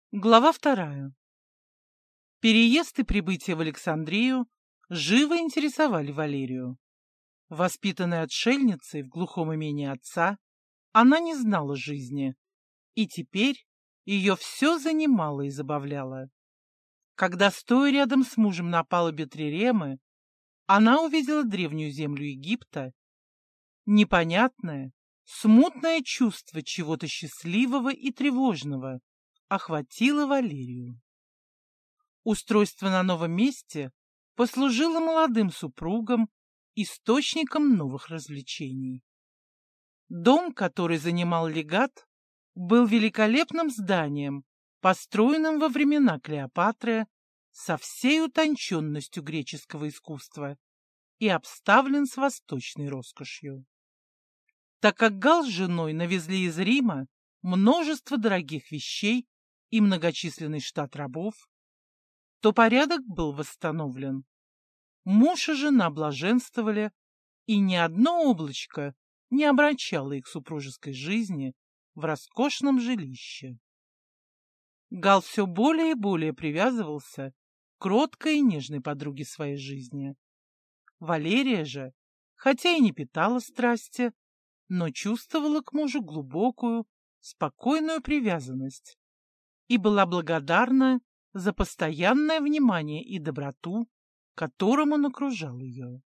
Глава 2. Переезд и прибытие в Александрию живо интересовали Валерию. Воспитанная отшельницей в глухом имении отца, она не знала жизни, и теперь ее все занимало и забавляло. Когда, стоя рядом с мужем на палубе Триремы, она увидела древнюю землю Египта, непонятное, смутное чувство чего-то счастливого и тревожного охватило Валерию. Устройство на новом месте послужило молодым супругам источником новых развлечений. Дом, который занимал легат, был великолепным зданием, построенным во времена Клеопатры со всей утонченностью греческого искусства и обставлен с восточной роскошью. Так как Гал с женой навезли из Рима множество дорогих вещей и многочисленный штат рабов, то порядок был восстановлен. Муж и жена блаженствовали, и ни одно облачко не омрачало их супружеской жизни в роскошном жилище. Гал все более и более привязывался к кроткой и нежной подруге своей жизни. Валерия же, хотя и не питала страсти, но чувствовала к мужу глубокую, спокойную привязанность и была благодарна за постоянное внимание и доброту, которым он окружал ее.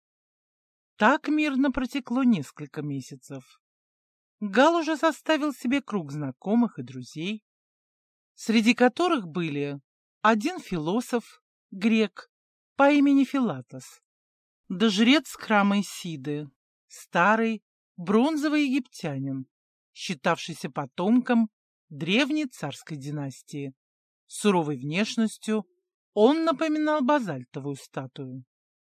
Так мирно протекло несколько месяцев. Гал уже составил себе круг знакомых и друзей, среди которых были один философ, грек, по имени Филатос, да жрец храма Исиды, старый бронзовый египтянин, считавшийся потомком древней царской династии. Суровой внешностью он напоминал базальтовую статую.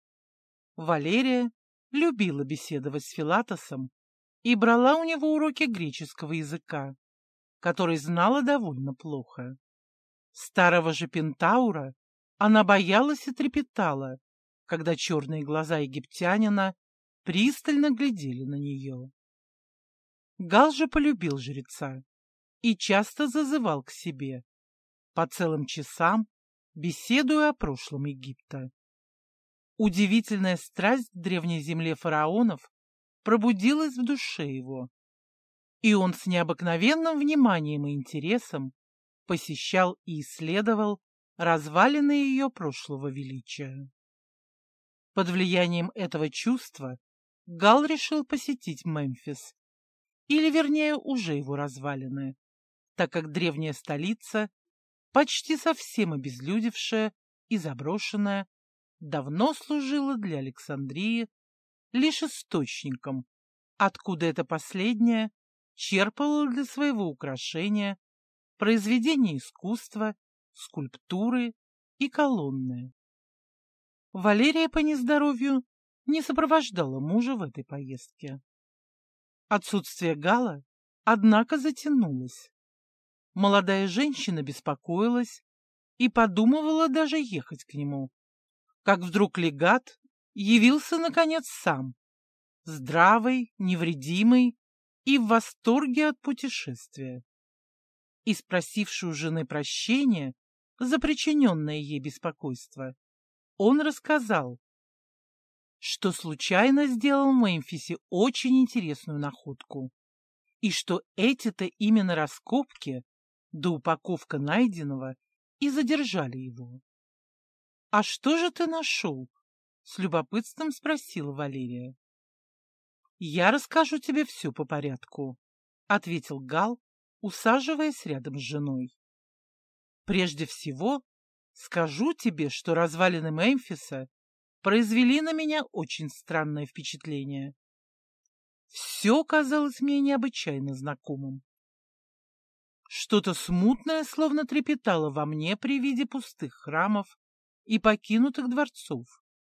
Валерия любила беседовать с Филатосом и брала у него уроки греческого языка, который знала довольно плохо. Старого же Пентаура она боялась и трепетала, когда черные глаза египтянина пристально глядели на нее. Гал же полюбил жреца и часто зазывал к себе, по целым часам беседуя о прошлом Египта. Удивительная страсть к древней земле фараонов пробудилась в душе его, и он с необыкновенным вниманием и интересом посещал и исследовал развалины ее прошлого величия. Под влиянием этого чувства Гал решил посетить Мемфис, или вернее уже его развалины, так как древняя столица, почти совсем обезлюдевшая и заброшенная, давно служила для Александрии лишь источником, откуда эта последняя черпала для своего украшения произведения искусства, скульптуры и колонны. Валерия по нездоровью не сопровождала мужа в этой поездке. Отсутствие Гала, однако, затянулось. Молодая женщина беспокоилась и подумывала даже ехать к нему, как вдруг легат явился, наконец, сам, здравый, невредимый и в восторге от путешествия. И спросивший у жены прощения за причиненное ей беспокойство, он рассказал, что случайно сделал в Мемфисе очень интересную находку, и что эти-то именно раскопки да упаковка найденного и задержали его. — А что же ты нашел? — с любопытством спросила Валерия. — Я расскажу тебе все по порядку, — ответил Гал, усаживаясь рядом с женой. — Прежде всего, скажу тебе, что развалины Мемфиса произвели на меня очень странное впечатление. Все казалось мне необычайно знакомым. Что-то смутное словно трепетало во мне при виде пустых храмов и покинутых дворцов.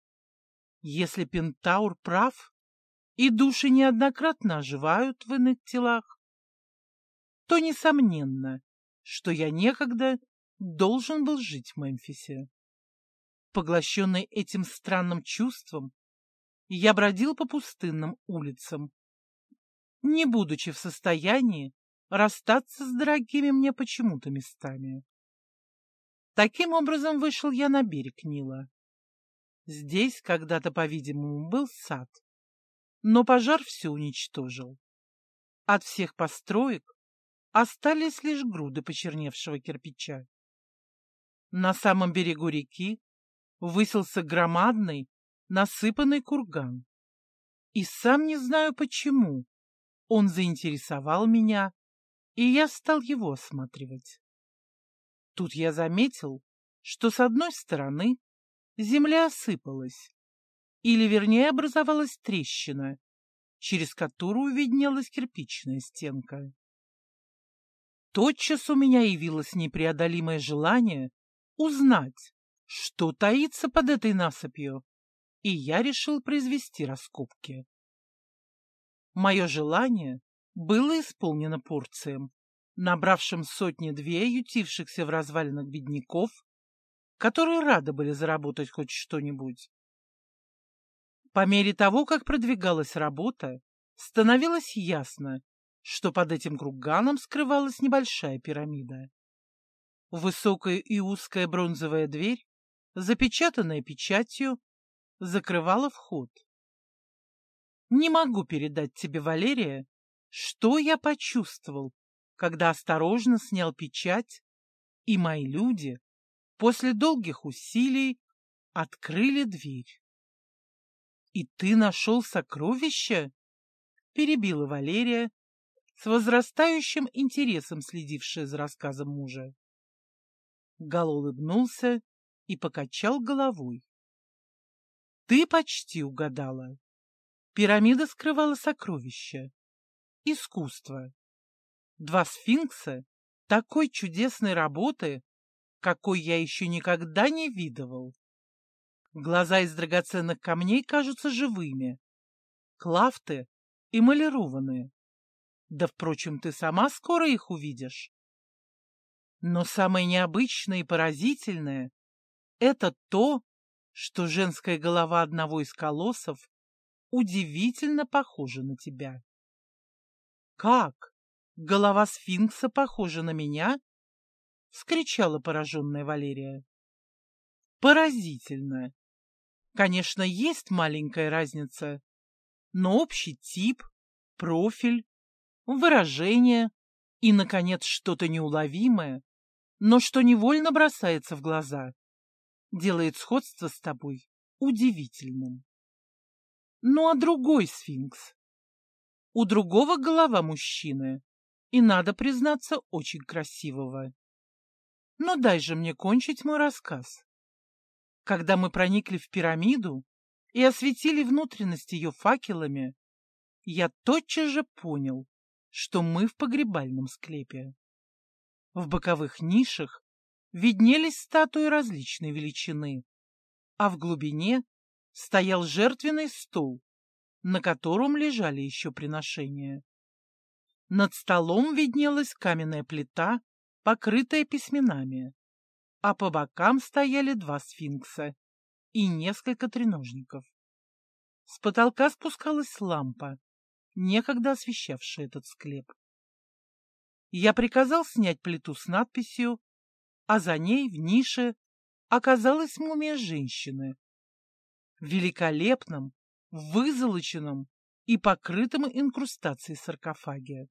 Если Пентаур прав, и души неоднократно оживают в иных телах, то несомненно, что я некогда должен был жить в Мемфисе. Поглощенный этим странным чувством, я бродил по пустынным улицам, не будучи в состоянии расстаться с дорогими мне почему-то местами. Таким образом вышел я на берег Нила. Здесь когда-то, по-видимому, был сад, но пожар все уничтожил. От всех построек остались лишь груды почерневшего кирпича. На самом берегу реки высился громадный, насыпанный курган. И сам не знаю почему, он заинтересовал меня, и я стал его осматривать. Тут я заметил, что с одной стороны земля осыпалась, или вернее образовалась трещина, через которую виднелась кирпичная стенка. Тотчас у меня явилось непреодолимое желание узнать, что таится под этой насыпью, и я решил произвести раскопки. Мое желание было исполнено Порцием, набравшим сотни-две ютившихся в развалинах бедняков, которые рады были заработать хоть что-нибудь. По мере того, как продвигалась работа, становилось ясно, что под этим курганом скрывалась небольшая пирамида. Высокая и узкая бронзовая дверь, запечатанная печатью, закрывала вход. Не могу передать тебе, Валерия, что я почувствовал, когда осторожно снял печать, и мои люди после долгих усилий открыли дверь. «И ты нашел сокровище?» — перебила Валерия, с возрастающим интересом следившая за рассказом мужа. Гал улыбнулся и покачал головой. «Ты почти угадала. Пирамида скрывала сокровища. Искусство. Два сфинкса такой чудесной работы, какой я еще никогда не видывал. Глаза из драгоценных камней кажутся живыми, клафты эмалированные. Да, впрочем, ты сама скоро их увидишь. Но самое необычное и поразительное — это то, что женская голова одного из колоссов удивительно похожа на тебя». «Как? Голова сфинкса похожа на меня?» — вскричала пораженная Валерия. «Поразительно. Конечно, есть маленькая разница, но общий тип, профиль, выражение и, наконец, что-то неуловимое, но что невольно бросается в глаза, делает сходство с тобой удивительным. Ну а другой сфинкс? У другого голова мужчины, и, надо признаться, очень красивого. Но дай же мне кончить мой рассказ. Когда мы проникли в пирамиду и осветили внутренность ее факелами, я тотчас же понял, что мы в погребальном склепе. В боковых нишах виднелись статуи различной величины, а в глубине стоял жертвенный стол, на котором лежали еще приношения. Над столом виднелась каменная плита, покрытая письменами, а по бокам стояли два сфинкса и несколько треножников. С потолка спускалась лампа, некогда освещавшая этот склеп. Я приказал снять плиту с надписью, а за ней в нише оказалась мумия женщины в великолепном, вызолоченном и покрытом инкрустацией саркофаге.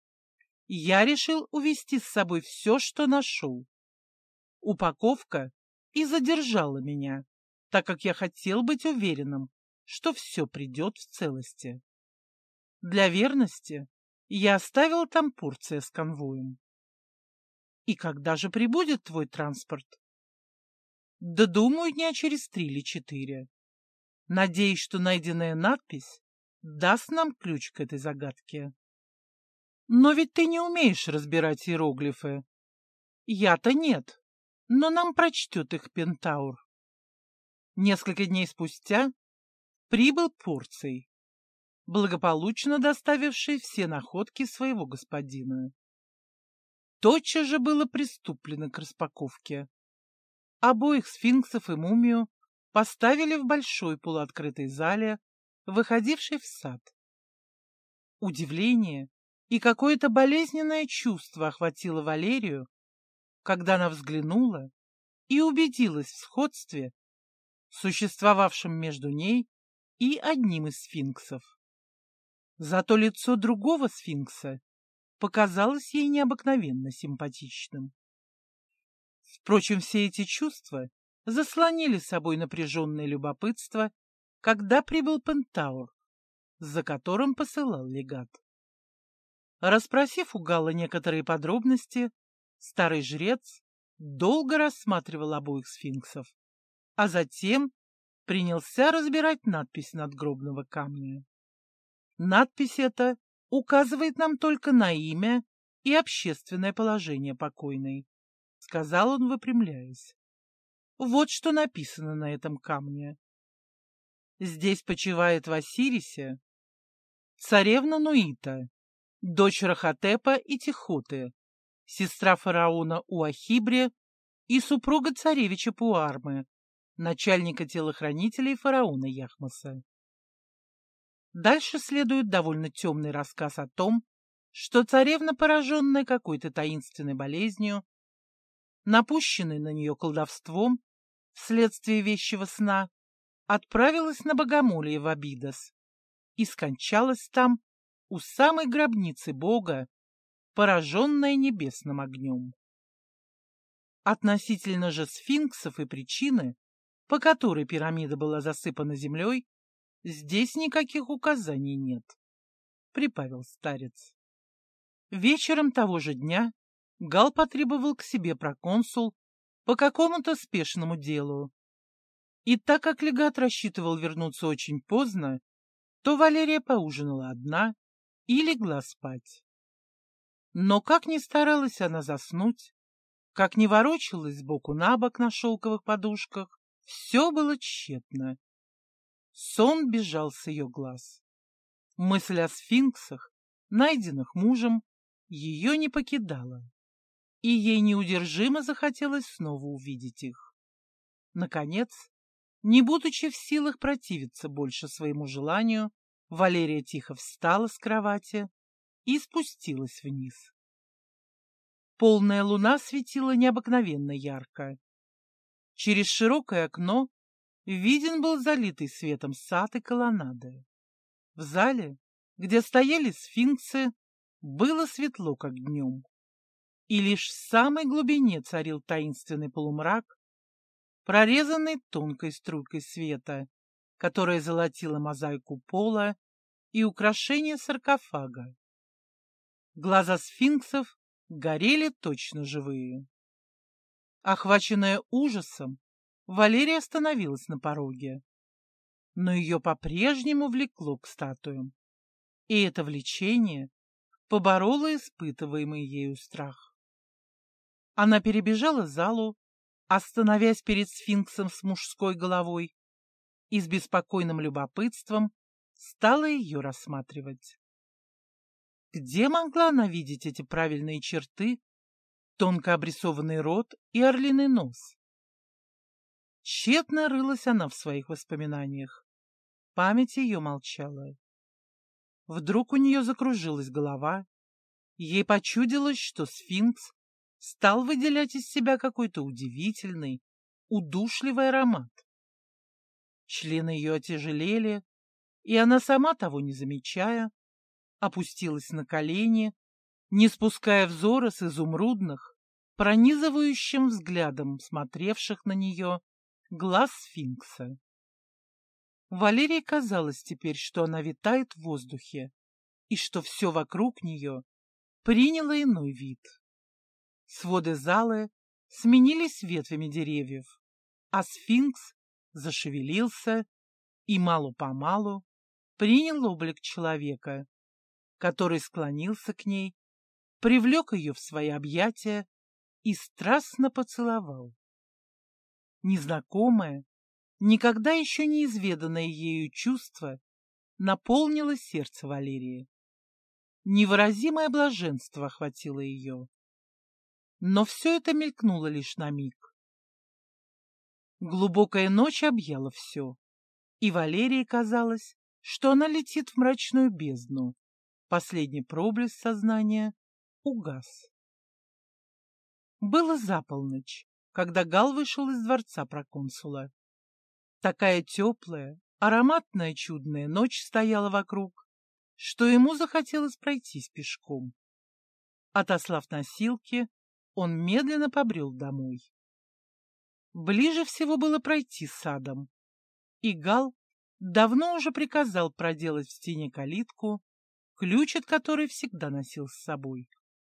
Я решил увезти с собой все, что нашел. Упаковка и задержала меня, так как я хотел быть уверенным, что все придет в целости. Для верности я оставил там Порция с конвоем. И когда же прибудет твой транспорт? Да, думаю, дня через 3 или 4. Надеюсь, что найденная надпись даст нам ключ к этой загадке. Но ведь ты не умеешь разбирать иероглифы. Я-то нет, но нам прочтет их Пентаур. Несколько дней спустя прибыл Порций, благополучно доставивший все находки своего господина. Тотчас же было приступлено к распаковке. Обоих сфинксов и мумию поставили в большой полуоткрытой зале, выходившей в сад. Удивление и какое-то болезненное чувство охватило Валерию, когда она взглянула и убедилась в сходстве, существовавшем между ней и одним из сфинксов. Зато лицо другого сфинкса показалось ей необыкновенно симпатичным. Впрочем, все эти чувства заслонили собой напряженное любопытство, когда прибыл Пентаур, за которым посылал легат. Расспросив у Галла некоторые подробности, старый жрец долго рассматривал обоих сфинксов, а затем принялся разбирать надпись надгробного камня. Надпись эта указывает нам только на имя и общественное положение покойной, — сказал он, выпрямляясь. Вот что написано на этом камне. Здесь почивает в Осирисе царевна Нуита, дочь Рахотепа и Тихоты, сестра фараона Уахибре и супруга царевича Пуармы, начальника телохранителей фараона Яхмоса. Дальше следует довольно темный рассказ о том, что царевна, пораженная какой-то таинственной болезнью, напущенной на нее колдовством вследствие вещего сна, отправилась на богомолье в Абидос и скончалась там у самой гробницы бога, пораженная небесным огнем. Относительно же сфинксов и причины, по которой пирамида была засыпана землей, здесь никаких указаний нет, — прибавил старец. Вечером того же дня Гал потребовал к себе проконсул по какому-то спешному делу. И так как легат рассчитывал вернуться очень поздно, то Валерия поужинала одна и легла спать. Но как ни старалась она заснуть, как ни ворочалась сбоку на бок на шелковых подушках, все было тщетно. Сон бежал с ее глаз. Мысль о сфинксах, найденных мужем, ее не покидала, и ей неудержимо захотелось снова увидеть их. Наконец, не будучи в силах противиться больше своему желанию, Валерия тихо встала с кровати и спустилась вниз. Полная луна светила необыкновенно ярко. Через широкое окно виден был залитый светом сад и колоннады. В зале, где стояли сфинксы, было светло, как днем. И лишь в самой глубине царил таинственный полумрак, прорезанный тонкой струйкой света, которая золотила мозаику пола и украшения саркофага. Глаза сфинксов горели точно живые. Охваченная ужасом, Валерия остановилась на пороге, но ее по-прежнему влекло к статуям, и это влечение побороло испытываемый ею страх. Она перебежала залу, остановясь перед сфинксом с мужской головой, и с беспокойным любопытством стала ее рассматривать. Где могла она видеть эти правильные черты, тонко обрисованный рот и орлиный нос? Тщетно рылась она в своих воспоминаниях. Память ее молчала. Вдруг у нее закружилась голова, ей почудилось, что сфинкс стал выделять из себя какой-то удивительный, удушливый аромат. Члены ее отяжелели, и она, сама того не замечая, опустилась на колени, не спуская взора с изумрудных, пронизывающим взглядом смотревших на нее глаз сфинкса. Валерии казалось теперь, что она витает в воздухе, и что все вокруг нее приняло иной вид. Своды залы сменились ветвями деревьев, а сфинкс зашевелился и мало-помалу принял облик человека, который склонился к ней, привлек ее в свои объятия и страстно поцеловал. Незнакомое, никогда еще не изведанное ею чувство наполнило сердце Валерии. Невыразимое блаженство охватило ее. Но все это мелькнуло лишь на миг. Глубокая ночь объяла все, и Валерии казалось, что она летит в мрачную бездну. Последний проблеск сознания угас. Было за полночь, когда Гал вышел из дворца проконсула. Такая теплая, ароматная, чудная ночь стояла вокруг, что ему захотелось пройтись пешком. Отослав носилки, он медленно побрел домой. Ближе всего было пройти садом, и Гал давно уже приказал проделать в стене калитку, ключ от которой всегда носил с собой.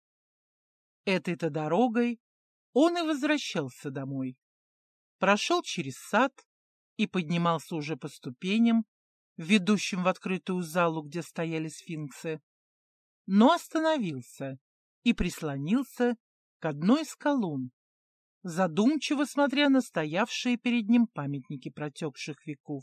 Этой-то дорогой он и возвращался домой. Прошел через сад и поднимался уже по ступеням, ведущим в открытую залу, где стояли сфинксы, но остановился и прислонился к одной из колонн, задумчиво смотря на стоявшие перед ним памятники протекших веков.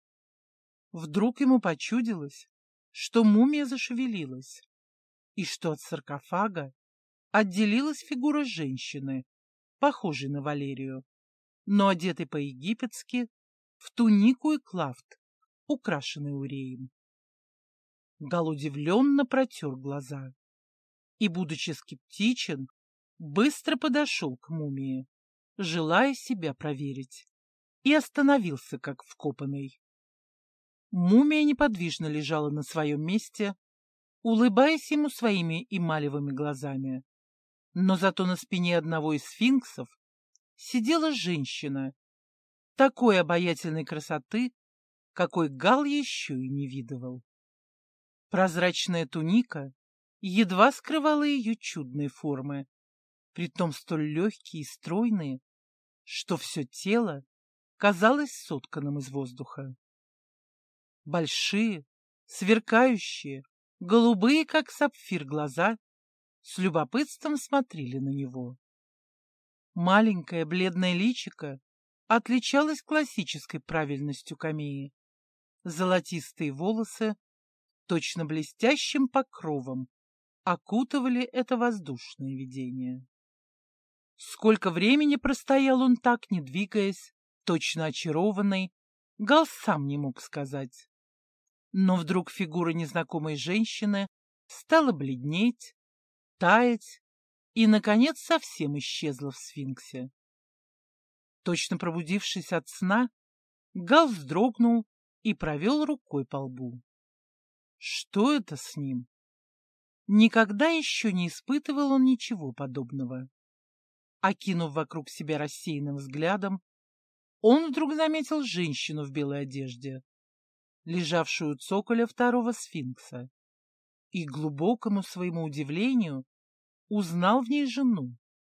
Вдруг ему почудилось, что мумия зашевелилась, и что от саркофага отделилась фигура женщины, похожей на Валерию, но одетой по-египетски в тунику и клафт, украшенный уреем. Гал удивленно протер глаза и, будучи скептичен, быстро подошел к мумии, желая себя проверить, и остановился, как вкопанный. Мумия неподвижно лежала на своем месте, улыбаясь ему своими эмалевыми глазами, но зато на спине одного из сфинксов сидела женщина такой обаятельной красоты, какой Гал еще и не видывал. Прозрачная туника едва скрывала ее чудные формы, притом столь легкие и стройные, что все тело казалось сотканным из воздуха. Большие, сверкающие, голубые, как сапфир, глаза с любопытством смотрели на него. Маленькое бледное личико отличалось классической правильностью камеи. Золотистые волосы точно блестящим покровом окутывали это воздушное видение. Сколько времени простоял он так, не двигаясь, точно очарованный, Гал сам не мог сказать. Но вдруг фигура незнакомой женщины стала бледнеть, таять и, наконец, совсем исчезла в сфинксе. Точно пробудившись от сна, Гал вздрогнул и провел рукой по лбу. Что это с ним? Никогда еще не испытывал он ничего подобного. Окинув вокруг себя рассеянным взглядом, он вдруг заметил женщину в белой одежде, лежавшую у цоколя второго сфинкса, и, к глубокому своему удивлению, узнал в ней жену.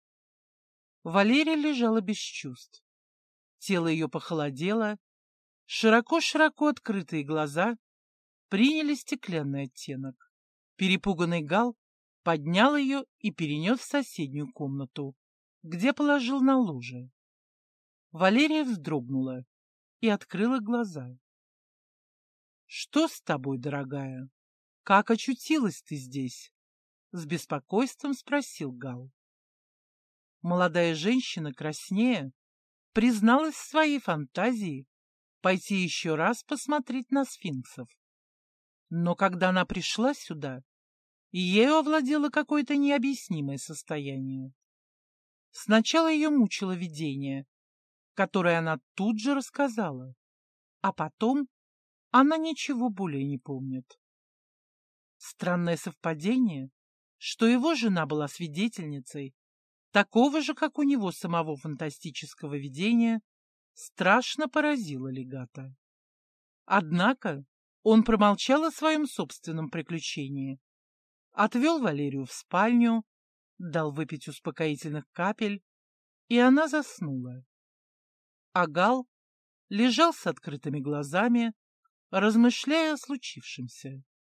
Валерия лежала без чувств. Тело ее похолодело, широко-широко открытые глаза приняли стеклянный оттенок. Перепуганный Гал поднял ее и перенес в соседнюю комнату, где положил на ложе. Валерия вздрогнула и открыла глаза. — Что с тобой, дорогая? Как очутилась ты здесь? — с беспокойством спросил Гал. Молодая женщина, краснея, призналась в своей фантазии пойти еще раз посмотреть на сфинксов. Но когда она пришла сюда, ею овладело какое-то необъяснимое состояние. Сначала ее мучило видение, которое она тут же рассказала, а потом она ничего более не помнит. Странное совпадение, что его жена была свидетельницей такого же, как у него самого фантастического видения, страшно поразило легата. Однако он промолчал о своем собственном приключении, отвел Валерию в спальню, дал выпить успокоительных капель, и она заснула. А Гал лежал с открытыми глазами, размышляя о случившемся.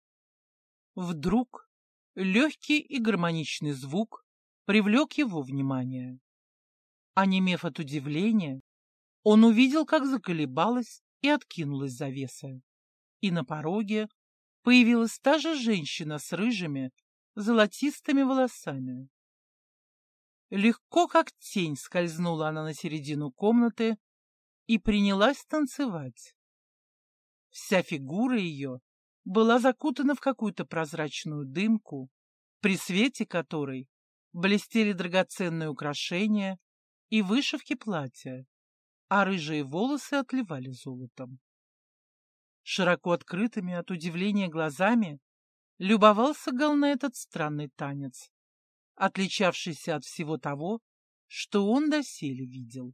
Вдруг легкий и гармоничный звук привлек его внимание. Онемев от удивления, он увидел, как заколебалась и откинулась завеса, и на пороге появилась та же женщина с рыжими, золотистыми волосами. Легко, как тень, скользнула она на середину комнаты и принялась танцевать. Вся фигура ее была закутана в какую-то прозрачную дымку, при свете которой блестели драгоценные украшения и вышивки платья, а рыжие волосы отливали золотом. Широко открытыми от удивления глазами любовался Гал на этот странный танец, отличавшийся от всего того, что он доселе видел.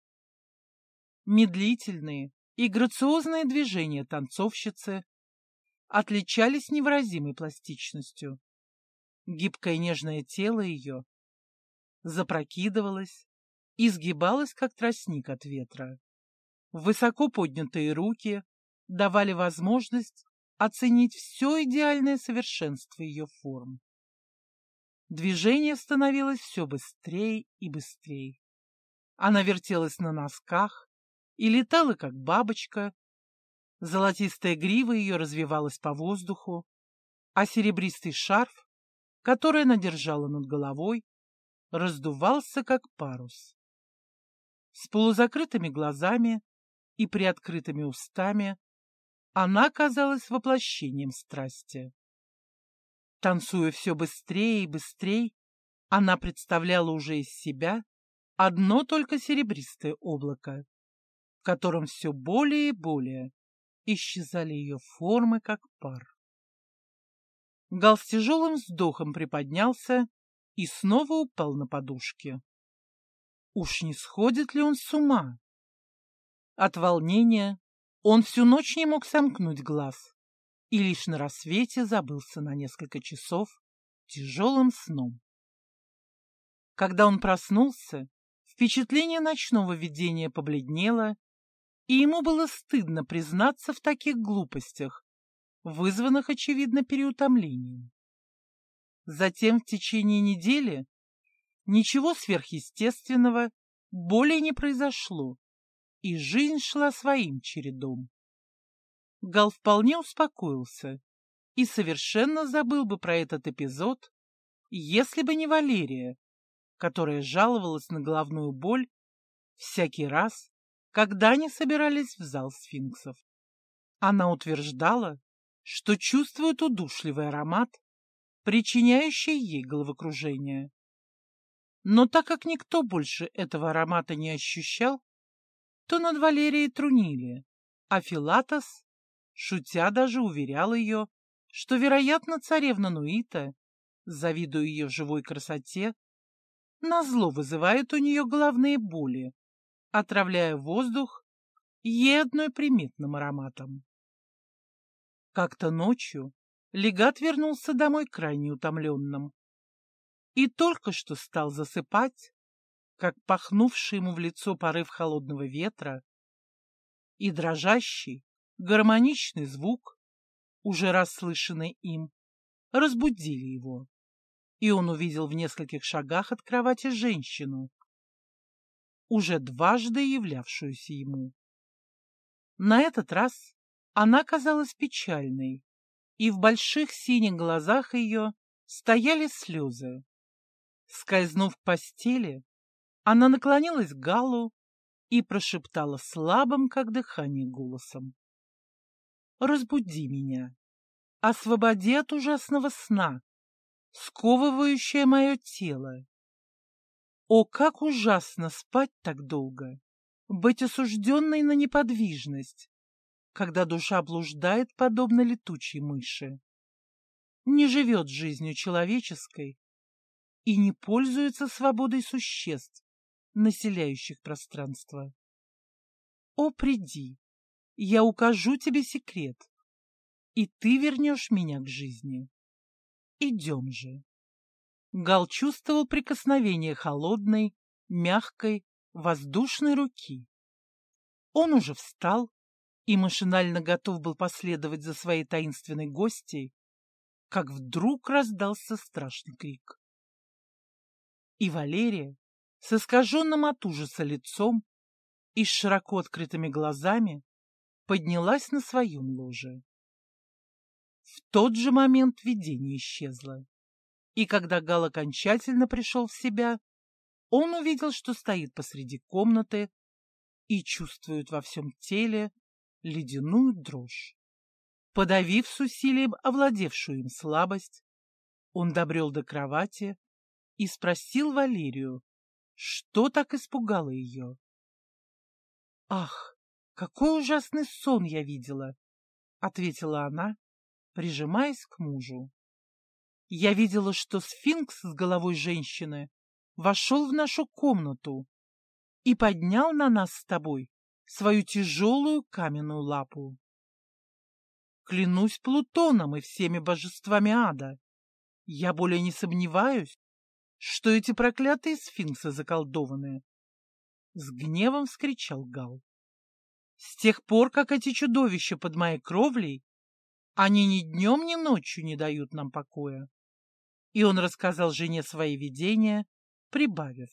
Медлительные и грациозные движения танцовщицы отличались невыразимой пластичностью. Гибкое нежное тело ее запрокидывалось, изгибалось, как тростник от ветра. Высоко поднятые руки давали возможность оценить все идеальное совершенство ее форм. Движение становилось все быстрее и быстрее. Она вертелась на носках и летала, как бабочка. Золотистая грива ее развивалась по воздуху, а серебристый шарф, который она держала над головой, раздувался, как парус. С полузакрытыми глазами и приоткрытыми устами она казалась воплощением страсти. Танцуя все быстрее и быстрее, она представляла уже из себя одно только серебристое облако, в котором все более и более исчезали ее формы, как пар. Гал с тяжелым вздохом приподнялся и снова упал на подушки. Уж не сходит ли он с ума? От волнения он всю ночь не мог сомкнуть глаз и лишь на рассвете забылся на несколько часов тяжелым сном. Когда он проснулся, впечатление ночного видения побледнело, и ему было стыдно признаться в таких глупостях, вызванных, очевидно, переутомлением. Затем в течение недели ничего сверхъестественного более не произошло, и жизнь шла своим чередом. Гал вполне успокоился и совершенно забыл бы про этот эпизод, если бы не Валерия, которая жаловалась на головную боль всякий раз, когда они собирались в зал сфинксов. Она утверждала, что чувствует удушливый аромат, причиняющий ей головокружение. Но так как никто больше этого аромата не ощущал, то над Валерией трунили, а Филатос, шутя, даже уверял ее, что, вероятно, царевна Нуита, завидуя ее живой красоте, назло вызывает у нее головные боли, отравляя воздух ей одной приметным ароматом. Как-то ночью легат вернулся домой крайне утомленным и только что стал засыпать, как пахнувший ему в лицо порыв холодного ветра и дрожащий, гармоничный звук, уже раз слышанный им, разбудили его, и он увидел в нескольких шагах от кровати женщину, уже дважды являвшуюся ему. На этот раз она казалась печальной, и в больших синих глазах ее стояли слезы. Скользнув к постели, она наклонилась к Галу и прошептала слабым, как дыхание, голосом: «Разбуди меня, освободи от ужасного сна, сковывающее мое тело. О, как ужасно спать так долго, быть осужденной на неподвижность, когда душа блуждает, подобно летучей мыши, не живет жизнью человеческой и не пользуется свободой существ, населяющих пространство. О, приди, я укажу тебе секрет, и ты вернешь меня к жизни. Идем же». Гал чувствовал прикосновение холодной, мягкой, воздушной руки. Он уже встал и машинально готов был последовать за своей таинственной гостьей, как вдруг раздался страшный крик. И Валерия, с искаженным от ужаса лицом и с широко открытыми глазами, поднялась на своем ложе. В тот же момент видение исчезло, и когда Гал окончательно пришел в себя, он увидел, что стоит посреди комнаты и чувствует во всем теле ледяную дрожь. Подавив с усилием овладевшую им слабость, он добрел до кровати и спросил Валерию, что так испугало ее. «Ах, какой ужасный сон я видела!» — ответила она, прижимаясь к мужу. «Я видела, что сфинкс с головой женщины вошел в нашу комнату и поднял на нас с тобой свою тяжелую каменную лапу. Клянусь Плутоном и всеми божествами ада, я более не сомневаюсь, что эти проклятые сфинксы заколдованы!» С гневом вскричал Гал. «С тех пор, как эти чудовища под моей кровлей, они ни днем, ни ночью не дают нам покоя». И он рассказал жене свои видения, прибавив: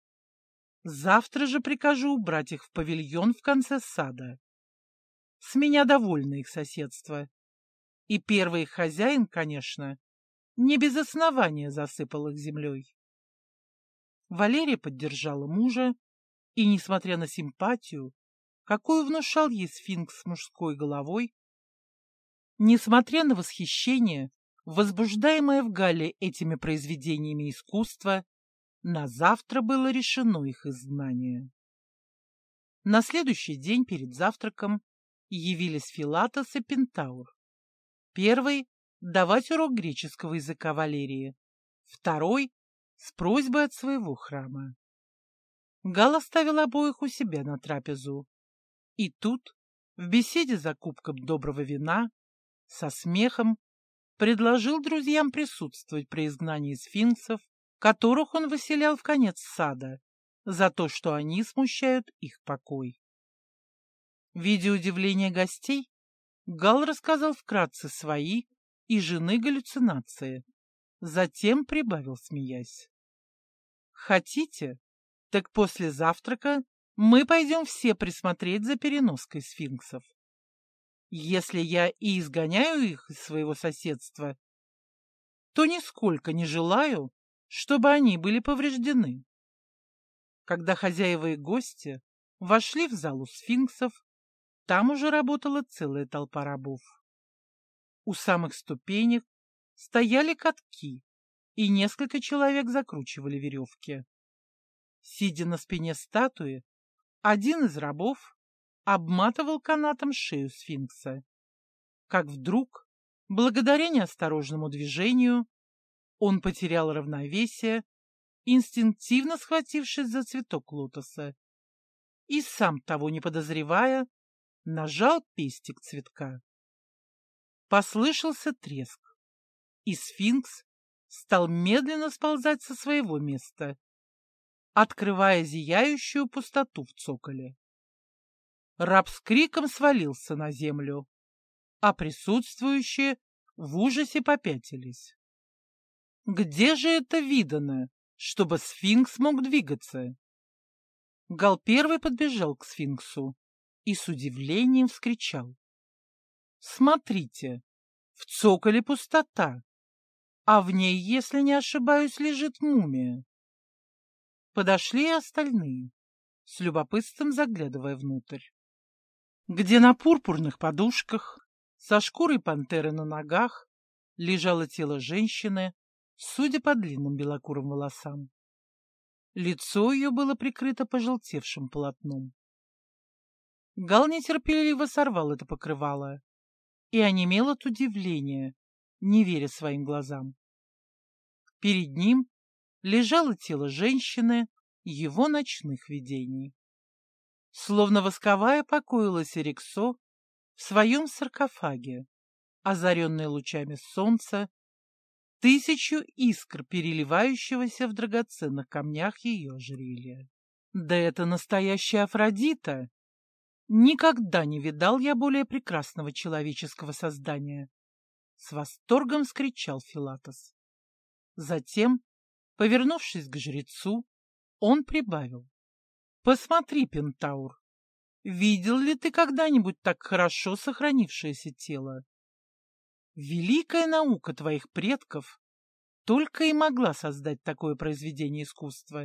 «Завтра же прикажу убрать их в павильон в конце сада. С меня довольно их соседство. И первый их хозяин, конечно, не без основания засыпал их землей». Валерия поддержала мужа, и, несмотря на симпатию, какую внушал ей сфинкс с мужской головой, несмотря на восхищение, возбуждаемое в Галле этими произведениями искусства, на завтра было решено их изгнание. На следующий день перед завтраком явились Филатос и Пентаур. Первый — давать урок греческого языка Валерии, второй — с просьбой от своего храма. Гал оставил обоих у себя на трапезу. И тут, в беседе за кубком доброго вина, со смехом, предложил друзьям присутствовать при изгнании сфинксов, которых он выселял в конец сада, за то, что они смущают их покой. Видя удивление гостей, Гал рассказал вкратце свои и жены галлюцинации, затем прибавил, смеясь: «Хотите, так после завтрака мы пойдем все присмотреть за переноской сфинксов. Если я и изгоняю их из своего соседства, то нисколько не желаю, чтобы они были повреждены». Когда хозяева и гости вошли в залу сфинксов, там уже работала целая толпа рабов. У самых ступенек стояли катки, и несколько человек закручивали веревки. Сидя на спине статуи, один из рабов обматывал канатом шею сфинкса. Как вдруг, благодаря неосторожному движению, он потерял равновесие, инстинктивно схватившись за цветок лотоса, и, сам того не подозревая, нажал пестик цветка. Послышался треск, и сфинкс стал медленно сползать со своего места, открывая зияющую пустоту в цоколе. Раб с криком свалился на землю, а присутствующие в ужасе попятились. Где же это видано, чтобы сфинкс мог двигаться? Гал первый подбежал к сфинксу и с удивлением вскричал: «Смотрите, в цоколе пустота, а в ней, если не ошибаюсь, лежит мумия». Подошли и остальные, с любопытством заглядывая внутрь, где на пурпурных подушках, со шкурой пантеры на ногах, лежало тело женщины, судя по длинным белокурым волосам. Лицо ее было прикрыто пожелтевшим полотном. Гал нетерпеливо сорвал это покрывало и онемел от удивления, не веря своим глазам. Перед ним лежало тело женщины его ночных видений. Словно восковая покоилась Эриксо в своем саркофаге, озаренной лучами солнца, тысячу искр, переливающегося в драгоценных камнях ее ожерелья. Да это настоящая Афродита! Никогда не видал я более прекрасного человеческого создания! С восторгом вскричал Филатос. Затем, повернувшись к жрецу, он прибавил: «Посмотри, Пентаур, видел ли ты когда-нибудь так хорошо сохранившееся тело? Великая наука твоих предков только и могла создать такое произведение искусства».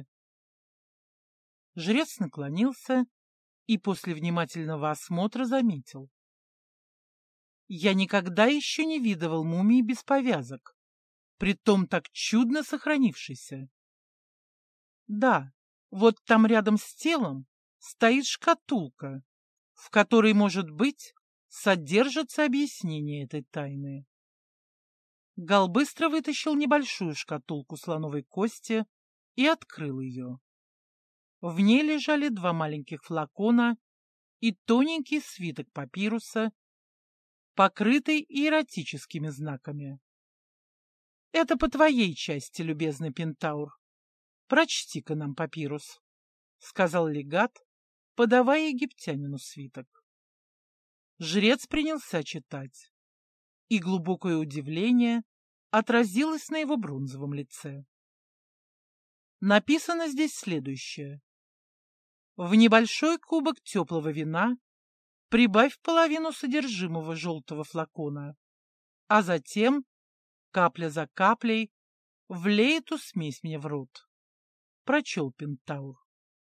Жрец наклонился и после внимательного осмотра заметил: «Я никогда еще не видывал мумии без повязок, притом так чудно сохранившейся. Да, Вот там рядом с телом стоит шкатулка, в которой, может быть, содержится объяснение этой тайны. Гал быстро вытащил небольшую шкатулку слоновой кости и открыл ее. В ней лежали 2 маленьких флакона и тоненький свиток папируса, покрытый иеротическими знаками. «Это по твоей части, любезный Пентаур. Прочти-ка нам папирус», — сказал легат, подавая египтянину свиток. Жрец принялся читать, и глубокое удивление отразилось на его бронзовом лице. Написано здесь следующее. В небольшой кубок теплого вина прибавь половину содержимого желтого флакона, а затем, капля за каплей, влей эту смесь мне в рот. Прочел Пентаур.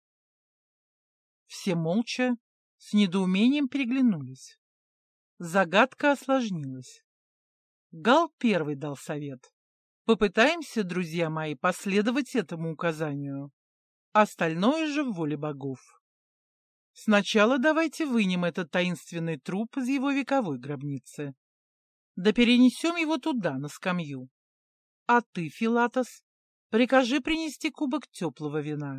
Все молча, с недоумением переглянулись. Загадка осложнилась. Гал первый дал совет. Попытаемся, друзья мои, последовать этому указанию. Остальное же в воле богов. Сначала давайте вынем этот таинственный труп из его вековой гробницы. Да перенесем его туда, на скамью. А ты, Филатос, прикажи принести кубок теплого вина.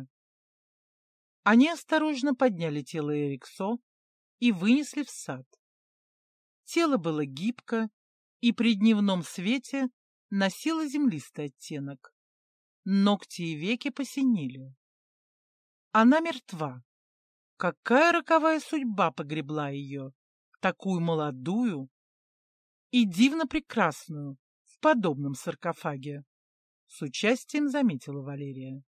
Они осторожно подняли тело Эриксо и вынесли в сад. Тело было гибко и при дневном свете носило землистый оттенок. Ногти и веки посинели. Она мертва. Какая роковая судьба погребла ее, такую молодую и дивно прекрасную, в подобном саркофаге, с участием заметила Валерия.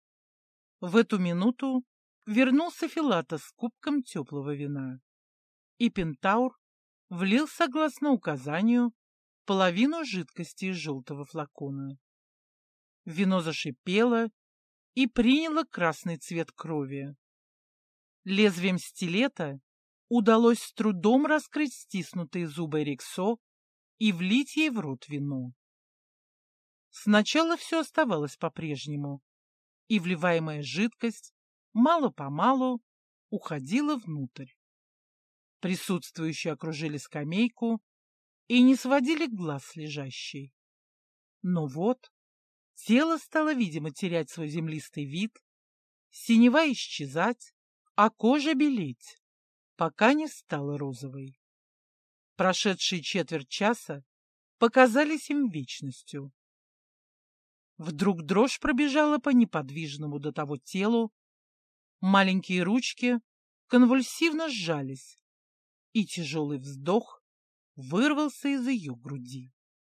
В эту минуту вернулся Филатос с кубком теплого вина, и Пентаур влил, согласно указанию, половину жидкости из желтого флакона. Вино зашипело и приняло красный цвет крови. Лезвием стилета удалось с трудом раскрыть стиснутые зубы Эриксо и влить ей в рот вино. Сначала все оставалось по-прежнему, и вливаемая жидкость мало-помалу уходила внутрь. Присутствующие окружили скамейку и не сводили глаз с лежащей. Но вот тело стало, видимо, терять свой землистый вид, синева исчезать, а кожа белеть, пока не стала розовой. Прошедшие четверть часа показались им вечностью. Вдруг дрожь пробежала по неподвижному до того телу, маленькие ручки конвульсивно сжались, и тяжелый вздох вырвался из ее груди.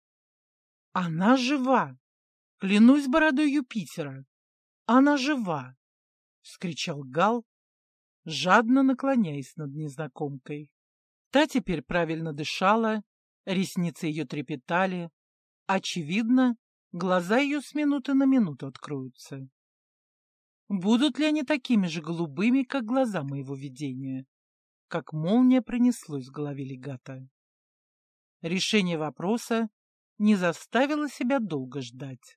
«Она жива! Клянусь бородой Юпитера! Она жива!» — вскричал Гал, жадно наклоняясь над незнакомкой. Та теперь правильно дышала, ресницы ее трепетали. Очевидно, глаза ее с минуты на минуту откроются. Будут ли они такими же голубыми, как глаза моего видения? Как молния пронеслось в голове легата. Решение вопроса не заставило себя долго ждать.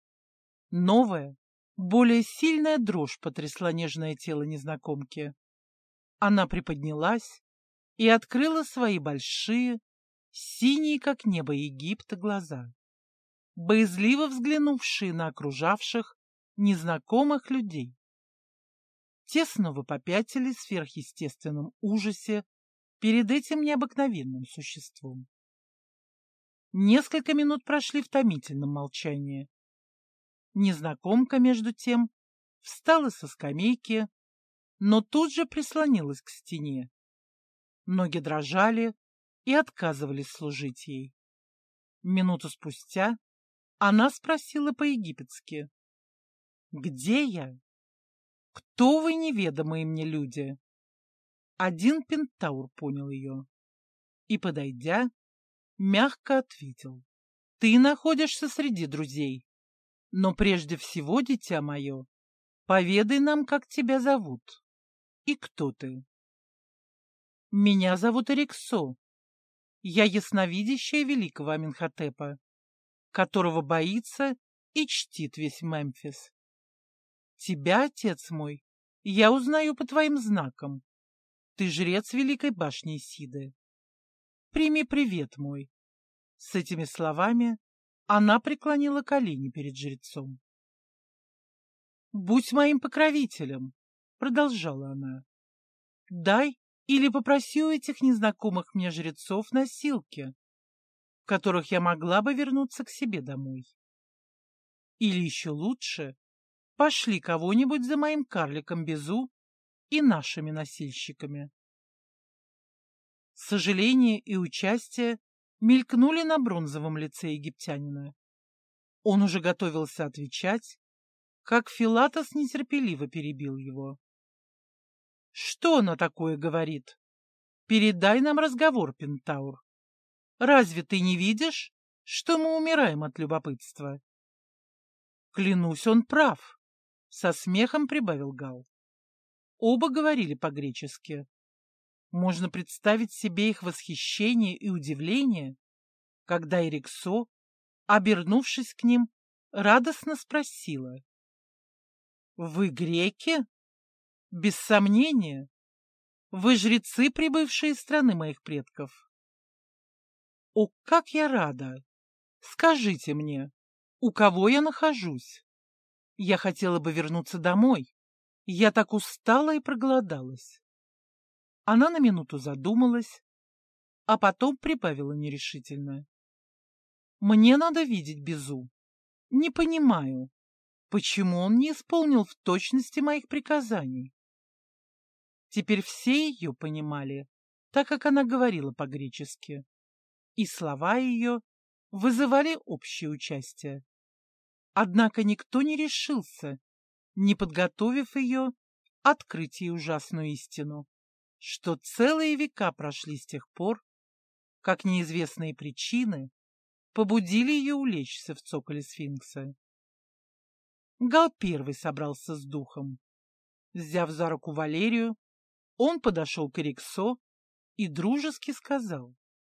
Новая, более сильная дрожь потрясла нежное тело незнакомки. Она приподнялась и открыла свои большие, синие, как небо Египта, глаза, боязливо взглянувшие на окружавших незнакомых людей. Те снова попятились в сверхъестественном ужасе перед этим необыкновенным существом. Несколько минут прошли в томительном молчании. Незнакомка, между тем, встала со скамейки, но тут же прислонилась к стене. Ноги дрожали и отказывались служить ей. Минуту спустя она спросила по-египетски: «Где я? Кто вы, неведомые мне люди?» Один Пентаур понял ее и, подойдя, мягко ответил: «Ты находишься среди друзей, но прежде всего, дитя мое, поведай нам, как тебя зовут и кто ты». «Меня зовут Эриксо. Я ясновидящая великого Аменхотепа, которого боится и чтит весь Мемфис». Тебя, отец мой, я узнаю по твоим знакам. Ты жрец Великой башни Исиды. Прими привет мой». С этими словами она преклонила колени перед жрецом. «Будь моим покровителем», — продолжала она. «Дай или попроси у этих незнакомых мне жрецов носилки, в которых я могла бы вернуться к себе домой. Или еще лучше, пошли кого-нибудь за моим карликом Безу и нашими носильщиками». Сожаление и участие мелькнули на бронзовом лице египтянина. Он уже готовился отвечать, как Филатос нетерпеливо перебил его. «Что она такое говорит? Передай нам разговор, Пентаур. Разве ты не видишь, что мы умираем от любопытства?» «Клянусь, он прав», — со смехом прибавил Гал. Оба говорили по-гречески. Можно представить себе их восхищение и удивление, когда Эриксо, обернувшись к ним, радостно спросила: «Вы греки? Без сомнения. Вы жрецы, прибывшие из страны моих предков. О, как я рада! Скажите мне, у кого я нахожусь? Я хотела бы вернуться домой. Я так устала и проголодалась». Она на минуту задумалась, а потом прибавила нерешительно: «Мне надо видеть Безу. Не понимаю, почему он не исполнил в точности моих приказаний». Теперь все ее понимали, так как она говорила по-гречески, и слова ее вызывали общее участие. Однако никто не решился, не подготовив ее, открыть ей ужасную истину, что целые века прошли с тех пор, как неизвестные причины побудили ее улечься в цоколе сфинкса. Гал первый собрался с духом. Взяв за руку Валерию, он подошел к Эриксо и дружески сказал: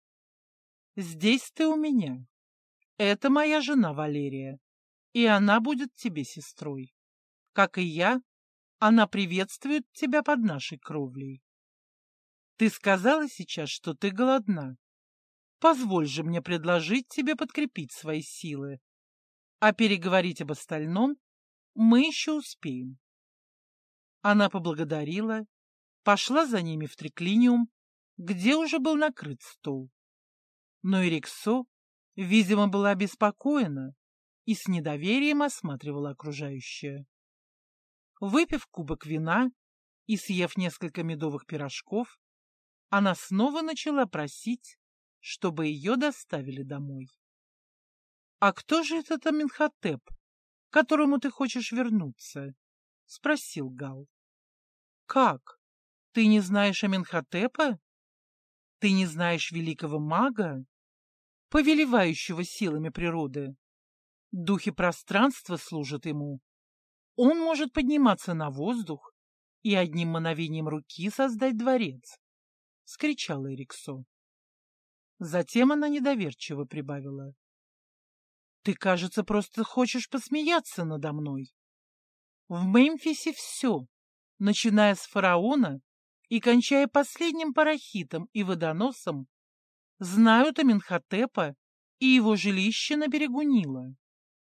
«Здесь ты у меня. Это моя жена Валерия, и она будет тебе сестрой. Как и я, она приветствует тебя под нашей кровлей. Ты сказала сейчас, что ты голодна. Позволь же мне предложить тебе подкрепить свои силы, а переговорить об остальном мы еще успеем». Она поблагодарила, пошла за ними в триклиниум, где уже был накрыт стол. Но Эриксо, видимо, была обеспокоена и с недоверием осматривала окружающее. Выпив кубок вина и съев несколько медовых пирожков, она снова начала просить, чтобы ее доставили домой. «А кто же этот Аменхотеп, к которому ты хочешь вернуться?» — спросил Гал. «Как? Ты не знаешь Аменхотепа? Ты не знаешь великого мага, повелевающего силами природы? Духи пространства служат ему. Он может подниматься на воздух и одним мановением руки создать дворец», — вскричала Эриксо. Затем она недоверчиво прибавила: «Ты, кажется, просто хочешь посмеяться надо мной. В Мемфисе все, начиная с фараона и кончая последним парахитом и водоносом, знают Аменхотепа и его жилище на берегу Нила.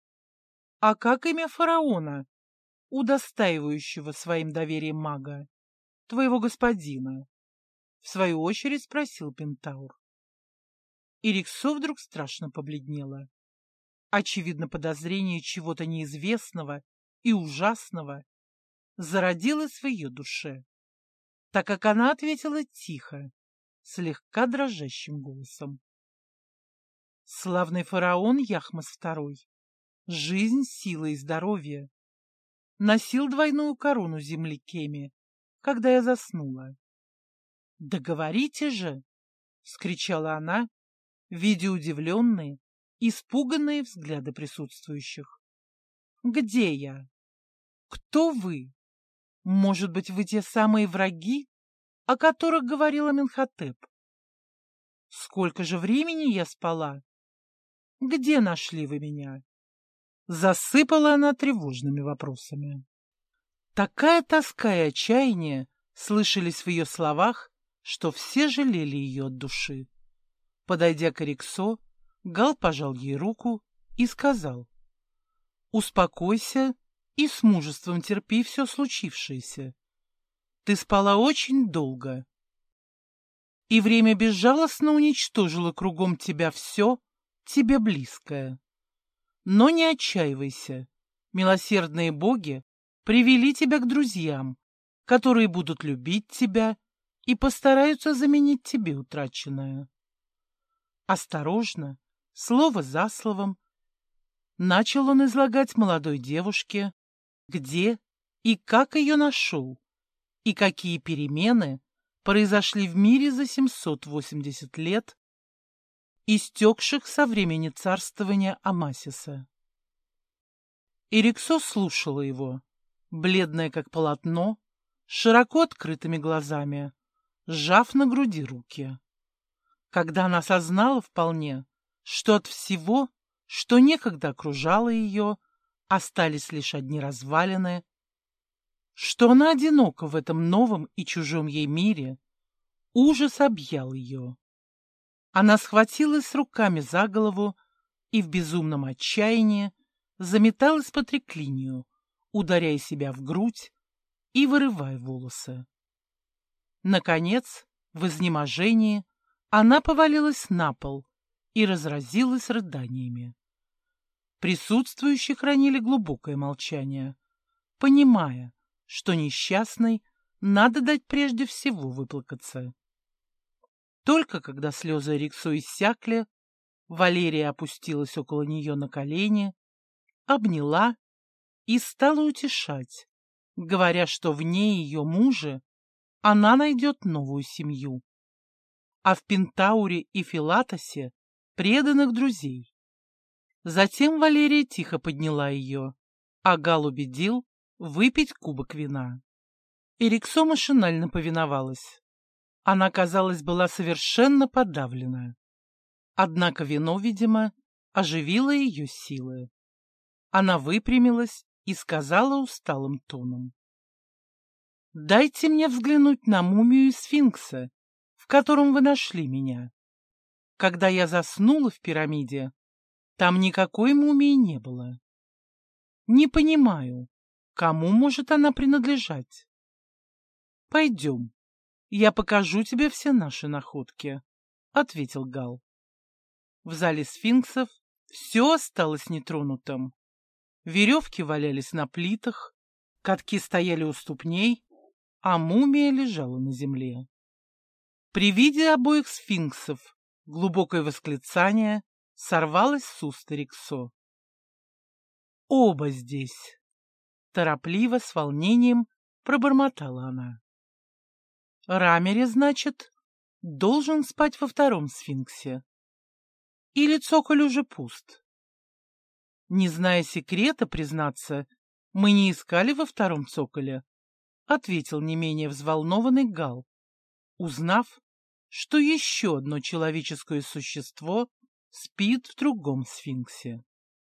А как имя фараона, удостаивающего своим доверием мага, твоего господина?» — в свою очередь спросил Пентаур. Эриксо вдруг страшно побледнела. Очевидно, подозрение чего-то неизвестного и ужасного зародилось в ее душе, так как она ответила тихо, слегка дрожащим голосом: «Славный фараон Яхмос II, жизнь, сила и здоровье, носил двойную корону земли Кеми, когда я заснула». «Да говорите же!» — вскричала она, видя удивленные, испуганные взгляды присутствующих. «Где я? Кто вы? Может быть, вы те самые враги, о которых говорил Аменхотеп? Сколько же времени я спала? Где нашли вы меня?» Засыпала она тревожными вопросами. Такая тоска и отчаяние слышались в ее словах, что все жалели ее от души. Подойдя к Эриксо, Гал пожал ей руку и сказал: «Успокойся и с мужеством терпи все случившееся. Ты спала очень долго, и время безжалостно уничтожило кругом тебя все, тебе близкое. Но не отчаивайся, милосердные боги привели тебя к друзьям, которые будут любить тебя и постараются заменить тебе утраченное». Осторожно, слово за словом, начал он излагать молодой девушке, где и как ее нашел, и какие перемены произошли в мире за 780 лет, истекших со времени царствования Амасиса. Эриксо слушала его, бледная как полотно, широко открытыми глазами, сжав на груди руки. Когда она осознала вполне, что от всего, что некогда окружало ее, остались лишь одни развалины, что она одинока в этом новом и чужом ей мире, ужас объял ее. Она схватилась руками за голову и в безумном отчаянии заметалась по треклинию, ударяя себя в грудь и вырывая волосы. Наконец, в изнеможении, она повалилась на пол и разразилась рыданиями. Присутствующие хранили глубокое молчание, понимая, что несчастной надо дать прежде всего выплакаться. Только когда слезы Эриксо иссякли, Валерия опустилась около нее на колени, обняла и стала утешать, говоря, что вне ее мужа она найдет новую семью, а в Пентауре и Филатосе преданных друзей. Затем Валерия тихо подняла ее, а Гал убедил выпить кубок вина. Эриксо машинально повиновалась. Она, казалось, была совершенно подавлена. Однако вино, видимо, оживило ее силы. Она выпрямилась и сказала усталым тоном: «Дайте мне взглянуть на мумию сфинкса, в котором вы нашли меня. Когда я заснула в пирамиде, там никакой мумии не было. Не понимаю, кому может она принадлежать. Пойдем, я покажу тебе все наши находки», — ответил Гал. В зале сфинксов все осталось нетронутым. Веревки валялись на плитах, катки стояли у ступней, а мумия лежала на земле. При виде обоих сфинксов глубокое восклицание сорвалось с уст Эриксо. «Оба здесь!» — торопливо, с волнением пробормотала она. «Рамери, значит, должен спать во втором сфинксе. Или цоколь уже пуст? Не зная секрета, признаться, мы не искали во втором цоколе», — ответил не менее взволнованный Гал, узнав, что еще одно человеческое существо спит в другом сфинксе.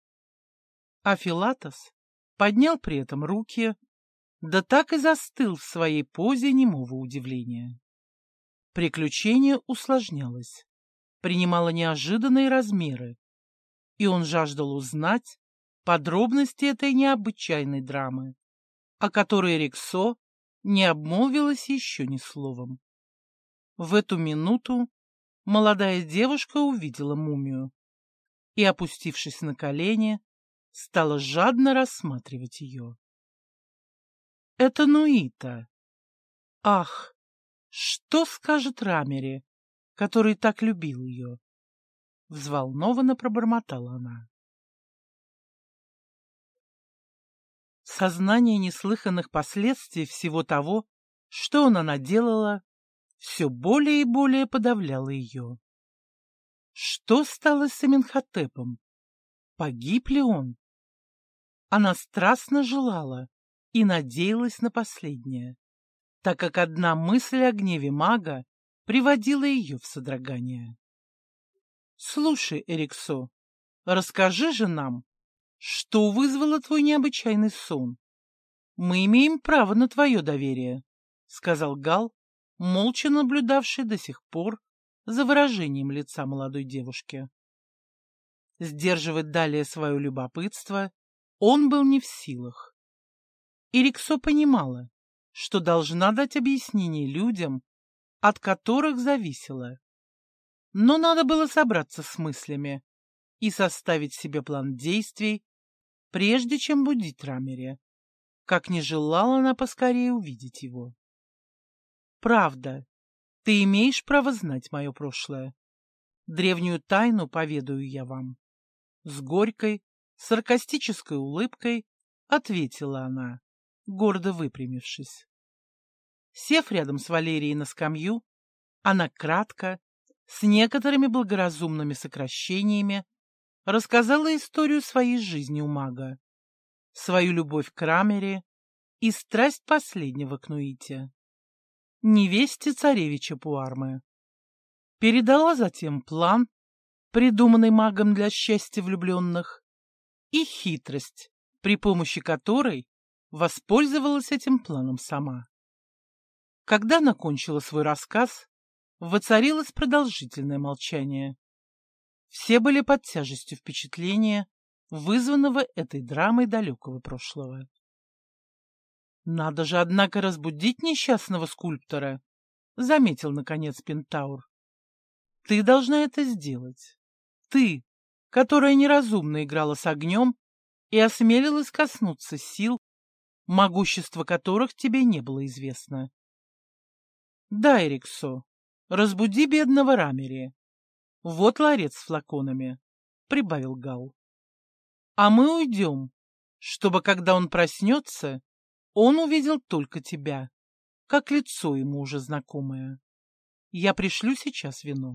А Филатос поднял при этом руки, да так и застыл в своей позе немого удивления. Приключение усложнялось, принимало неожиданные размеры, и он жаждал узнать подробности этой необычайной драмы, о которой Эриксо не обмолвилась еще ни словом. В эту минуту молодая девушка увидела мумию и, опустившись на колени, стала жадно рассматривать ее. «Это Нуита. Ах, что скажет Рамери, который так любил ее?» — взволнованно пробормотала она. Сознание неслыханных последствий всего того, что она наделала, все более и более подавляло ее. Что стало с Аменхотепом? Погиб ли он? Она страстно желала и надеялась на последнее, так как одна мысль о гневе мага приводила ее в содрогание. «Слушай, Эриксо, расскажи же нам, что вызвало твой необычайный сон? Мы имеем право на твое доверие, — сказал Гал, молча наблюдавший до сих пор за выражением лица молодой девушки. Сдерживать далее свое любопытство он был не в силах. И Риксо понимала, что должна дать объяснение людям, от которых зависело. Но надо было собраться с мыслями и составить себе план действий, прежде чем будить Рамери, как не желала она поскорее увидеть его. «Правда, ты имеешь право знать мое прошлое. Древнюю тайну поведаю я вам». С горькой, саркастической улыбкой ответила она, гордо выпрямившись. Сев рядом с Валерией на скамью, она кратко, с некоторыми благоразумными сокращениями, рассказала историю своей жизни у мага, свою любовь к Рамери и страсть последнего к Нуите, невесте царевича Пуармы. Передала затем план, придуманный магом для счастья влюбленных, и хитрость, при помощи которой воспользовалась этим планом сама. Когда она кончила свой рассказ, воцарилось продолжительное молчание. Все были под тяжестью впечатления, вызванного этой драмой далекого прошлого. «Надо же, однако, разбудить несчастного скульптора», — заметил, наконец, Пентаур. «Ты должна это сделать. Ты, которая неразумно играла с огнем и осмелилась коснуться сил, могущество которых тебе не было известно. Да, Эриксо, разбуди бедного Рамери. Вот ларец с флаконами», — прибавил Гал. «А мы уйдем, чтобы, когда он проснется, он увидел только тебя, как лицо ему уже знакомое. Я пришлю сейчас вино».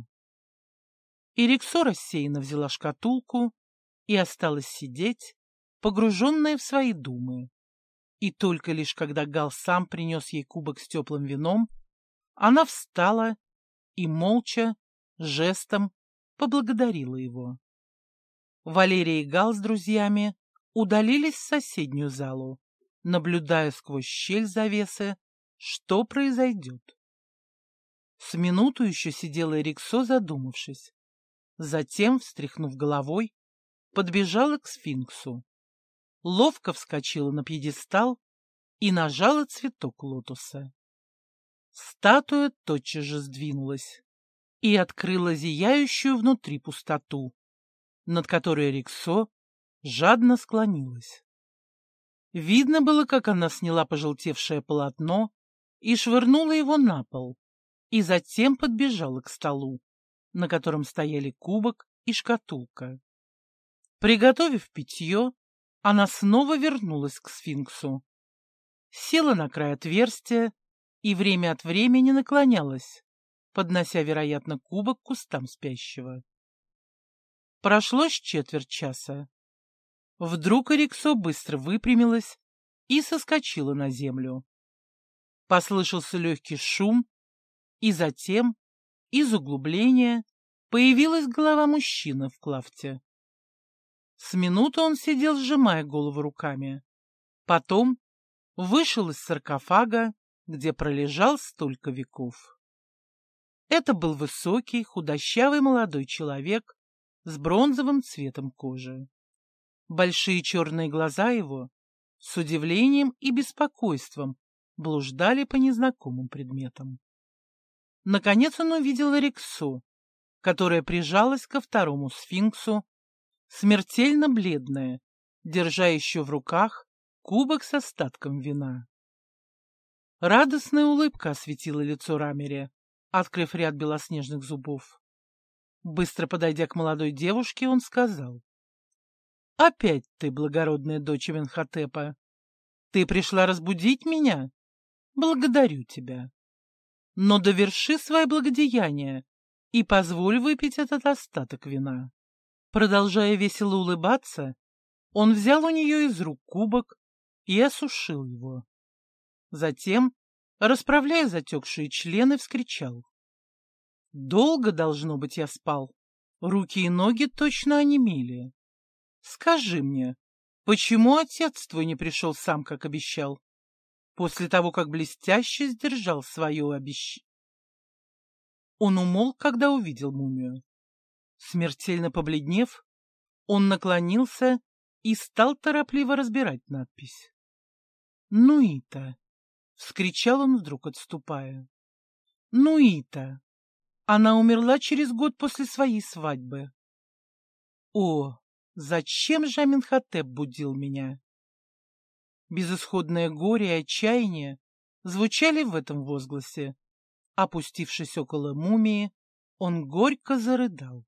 Эриксо рассеянно взяла шкатулку и осталась сидеть, погруженная в свои думы. И только лишь когда Гал сам принес ей кубок с теплым вином, она встала и молча, жестом поблагодарила его. Валерия и Гал с друзьями удалились в соседнюю залу, наблюдая сквозь щель завесы, что произойдет. С минуту еще сидела Эриксо, задумавшись. Затем, встряхнув головой, подбежала к сфинксу, ловко вскочила на пьедестал и нажала цветок лотоса. Статуя тотчас же сдвинулась и открыла зияющую внутри пустоту, над которой Риксо жадно склонилась. Видно было, как она сняла пожелтевшее полотно и швырнула его на пол, и затем подбежала к столу, на котором стояли кубок и шкатулка. Приготовив питье, она снова вернулась к сфинксу, села на край отверстия и время от времени наклонялась, поднося, вероятно, кубок к кустам спящего. Прошло с четверть часа. Вдруг Эриксо быстро выпрямилась и соскочила на землю. Послышался легкий шум, и затем из углубления появилась голова мужчины в клафте. С минуту он сидел, сжимая голову руками. Потом вышел из саркофага, где пролежал столько веков. Это был высокий, худощавый молодой человек с бронзовым цветом кожи. Большие черные глаза его с удивлением и беспокойством блуждали по незнакомым предметам. Наконец он увидел Эриксо, которая прижалась ко второму сфинксу, смертельно бледная, держа еще в руках кубок с остатком вина. Радостная улыбка осветила лицо Рамери, открыв ряд белоснежных зубов. Быстро подойдя к молодой девушке, он сказал: «Опять ты, благородная дочь Менхотепа. Ты пришла разбудить меня? Благодарю тебя. Но доверши свои благодеяния и позволь выпить этот остаток вина». Продолжая весело улыбаться, он взял у нее из рук кубок и осушил его. Затем, расправляя затекшие члены, вскричал: «Долго, должно быть, я спал. Руки и ноги точно онемели. Скажи мне, почему отец твой не пришел сам, как обещал?» после того, как блестяще сдержал свое обещание. Он умолк, когда увидел мумию. Смертельно побледнев, он наклонился и стал торопливо разбирать надпись. «Нуита!» — вскричал он вдруг, отступая. «Нуита! Она умерла через год после своей свадьбы. О, зачем же Аменхотеп будил меня?» Безысходное горе и отчаяние звучали в этом возгласе. Опустившись около мумии, он горько зарыдал.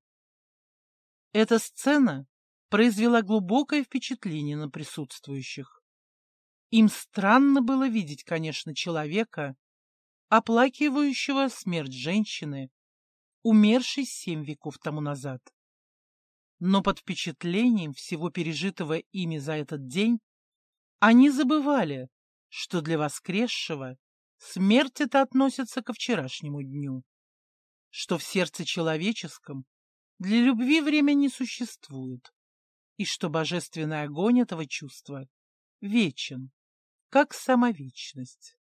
Эта сцена произвела глубокое впечатление на присутствующих. Им странно было видеть, конечно, человека, оплакивающего смерть женщины, умершей 7 веков тому назад. Но под впечатлением всего пережитого ими за этот день они забывали, что для воскресшего смерть эта относится ко вчерашнему дню, что в сердце человеческом для любви время не существует, и что божественный огонь этого чувства вечен, как сама вечность.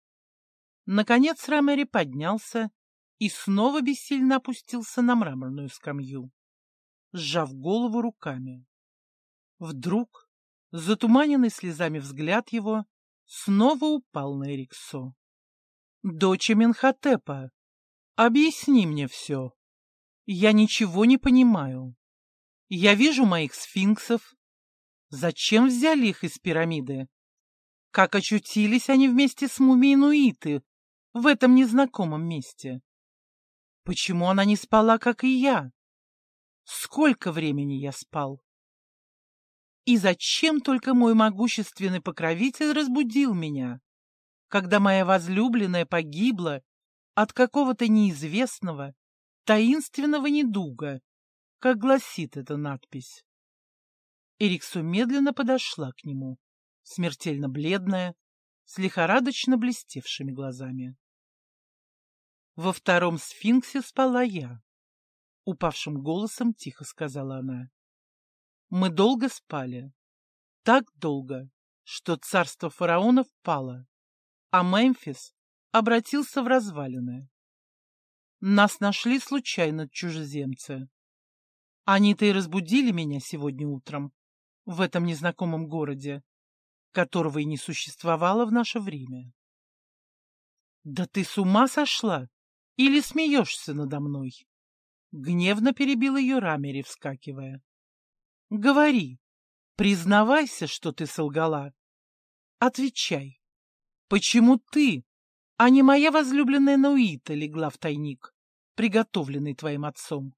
Наконец Рамери поднялся и снова бессильно опустился на мраморную скамью, сжав голову руками. Вдруг затуманенный слезами взгляд его снова упал на Эриксо. «Дочь Аменхотепа, объясни мне все. Я ничего не понимаю. Я вижу моих сфинксов. Зачем взяли их из пирамиды? Как очутились они вместе с мумией Нуиты в этом незнакомом месте? Почему она не спала, как и я? Сколько времени я спал? И зачем только мой могущественный покровитель разбудил меня, когда моя возлюбленная погибла от какого-то неизвестного, таинственного недуга, как гласит эта надпись?» Эриксо медленно подошла к нему, смертельно бледная, с лихорадочно блестевшими глазами. «Во втором сфинксе спала я», — упавшим голосом тихо сказала она. «Мы долго спали, так долго, что царство фараонов пало, а Мемфис обратился в развалины. Нас нашли случайно чужеземцы. Они-то и разбудили меня сегодня утром в этом незнакомом городе, которого и не существовало в наше время». «Да ты с ума сошла или смеешься надо мной?» Гневно перебил ее Рамери, вскакивая. «Говори, признавайся, что ты солгала. Отвечай, почему ты, а не моя возлюбленная Нуита, легла в тайник, приготовленный твоим отцом?»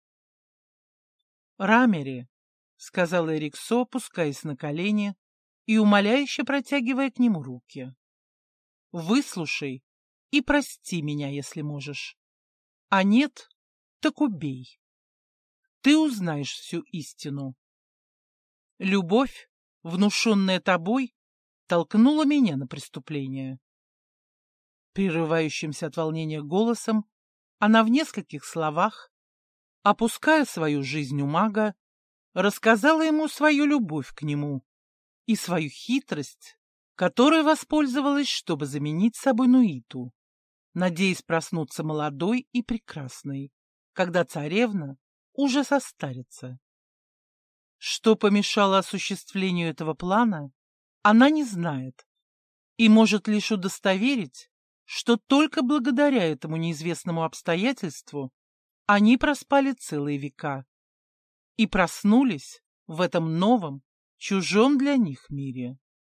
«Рамери», — сказал Эриксо, опускаясь на колени и умоляюще протягивая к нему руки, — «выслушай и прости меня, если можешь. А нет, так убей. Ты узнаешь всю истину. Любовь, внушенная тобой, толкнула меня на преступление». Прерывающимся от волнения голосом она в нескольких словах, опуская свою жизнь у мага, рассказала ему свою любовь к нему и свою хитрость, которой воспользовалась, чтобы заменить собой Нуиту, надеясь проснуться молодой и прекрасной, когда царевна уже состарится. Что помешало осуществлению этого плана, она не знает и может лишь удостоверить, что только благодаря этому неизвестному обстоятельству они проспали целые века и проснулись в этом новом, чужом для них мире.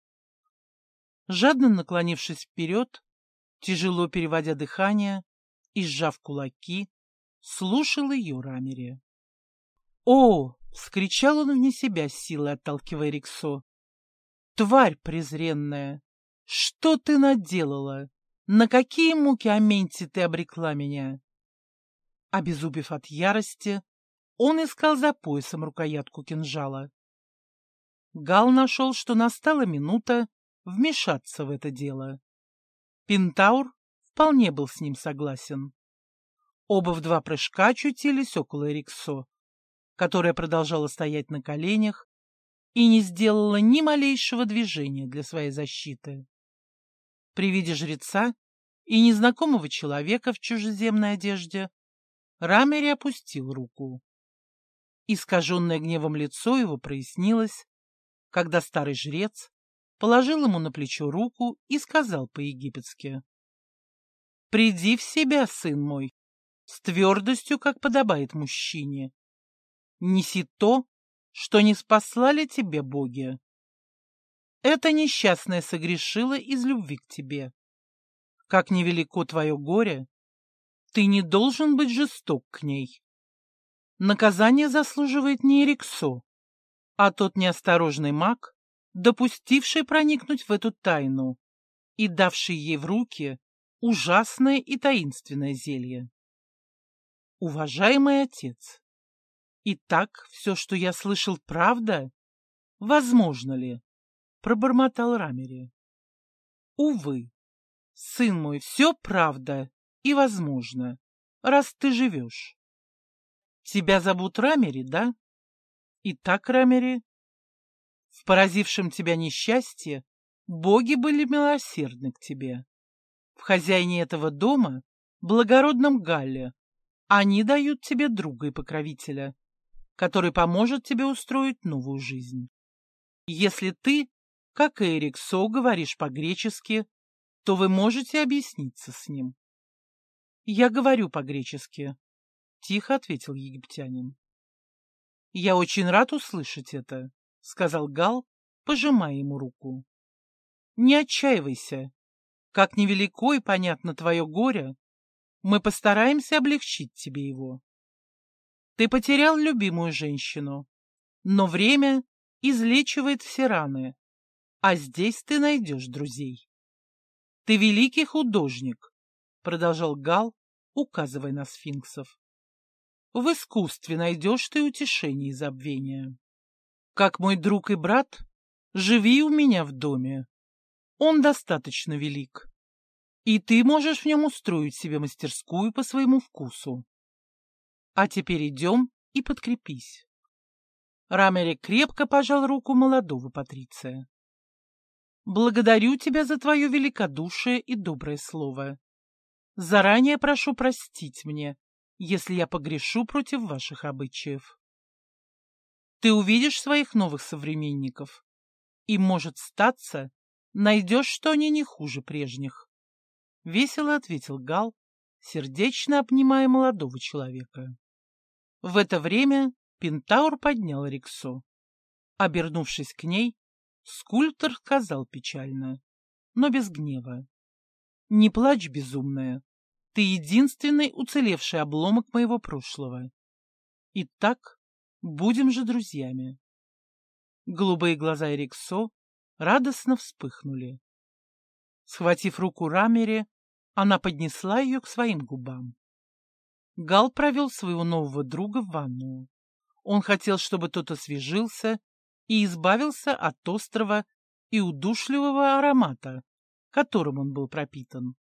Жадно наклонившись вперед, тяжело переводя дыхание и сжав кулаки, слушал ее Рамери. «О!» — вскричал он вне себя, с силой отталкивая Эриксо. «Тварь презренная! Что ты наделала? На какие муки Аменти ты обрекла меня?» Обезумев от ярости, он искал за поясом рукоятку кинжала. Гал нашел, что настала минута вмешаться в это дело. Пентаур вполне был с ним согласен. Оба в 2 прыжка очутились около Эриксо, которая продолжала стоять на коленях и не сделала ни малейшего движения для своей защиты. При виде жреца и незнакомого человека в чужеземной одежде Рамери опустил руку. Искаженное гневом лицо его прояснилось, когда старый жрец положил ему на плечо руку и сказал по-египетски: «Приди в себя, сын мой, с твердостью, как подобает мужчине. Неси то, что не спаслали тебе боги. Эта несчастная согрешила из любви к тебе. Как невелико твое горе, ты не должен быть жесток к ней. Наказание заслуживает не Эриксо, а тот неосторожный маг, допустивший проникнуть в эту тайну и давший ей в руки ужасное и таинственное зелье. Уважаемый отец, итак, все, что я слышал, правда? Возможно ли? Пробормотал Рамери. Увы, сын мой, все правда и возможно, раз ты живешь. Тебя зовут Рамери, да? Итак, Рамери, в поразившем тебя несчастье боги были милосердны к тебе. В хозяине этого дома, благородном Галле, они дают тебе друга и покровителя, который поможет тебе устроить новую жизнь. Если ты, как и Эриксо, говоришь по-гречески, то вы можете объясниться с ним. Я говорю по-гречески, — тихо ответил египтянин. «Я очень рад услышать это», — сказал Гал, пожимая ему руку. «Не отчаивайся. Как невелико и понятно твое горе, мы постараемся облегчить тебе его. Ты потерял любимую женщину, но время излечивает все раны, а здесь ты найдешь друзей. Ты великий художник», — продолжал Гал, указывая на сфинксов. В искусстве найдешь ты утешение и забвение. Как мой друг и брат, живи у меня в доме. Он достаточно велик, и ты можешь в нем устроить себе мастерскую по своему вкусу. А теперь идем и подкрепись. Рамери крепко пожал руку молодого патриция. Благодарю тебя за твое великодушие и доброе слово. Заранее прошу простить мне, если я погрешу против ваших обычаев. Ты увидишь своих новых современников, и, может статься, найдешь, что они не хуже прежних. Весело ответил Гал, сердечно обнимая молодого человека. В это время Пентаур поднял Эриксо. Обернувшись к ней, скульптор сказал печально, но без гнева: «Не плачь, безумная. Ты единственный уцелевший обломок моего прошлого. Итак, будем же друзьями». Голубые глаза Эриксо радостно вспыхнули. Схватив руку Рамери, она поднесла ее к своим губам. Гал провел своего нового друга в ванную. Он хотел, чтобы тот освежился и избавился от острого и удушливого аромата, которым он был пропитан.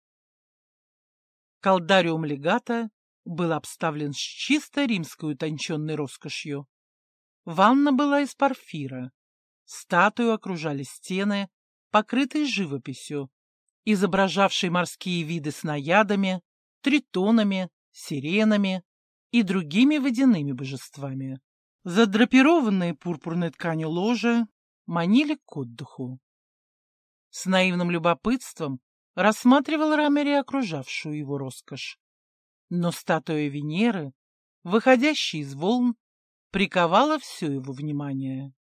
Калдариум легата был обставлен с чисто римской утонченной роскошью. Ванна была из порфира. Статую окружали стены, покрытые живописью, изображавшей морские виды с наядами, тритонами, сиренами и другими водяными божествами. Задрапированные пурпурной тканью ложи манили к отдыху. С наивным любопытством рассматривал Рамери окружавшую его роскошь. Но статуя Венеры, выходящая из волн, приковала все его внимание.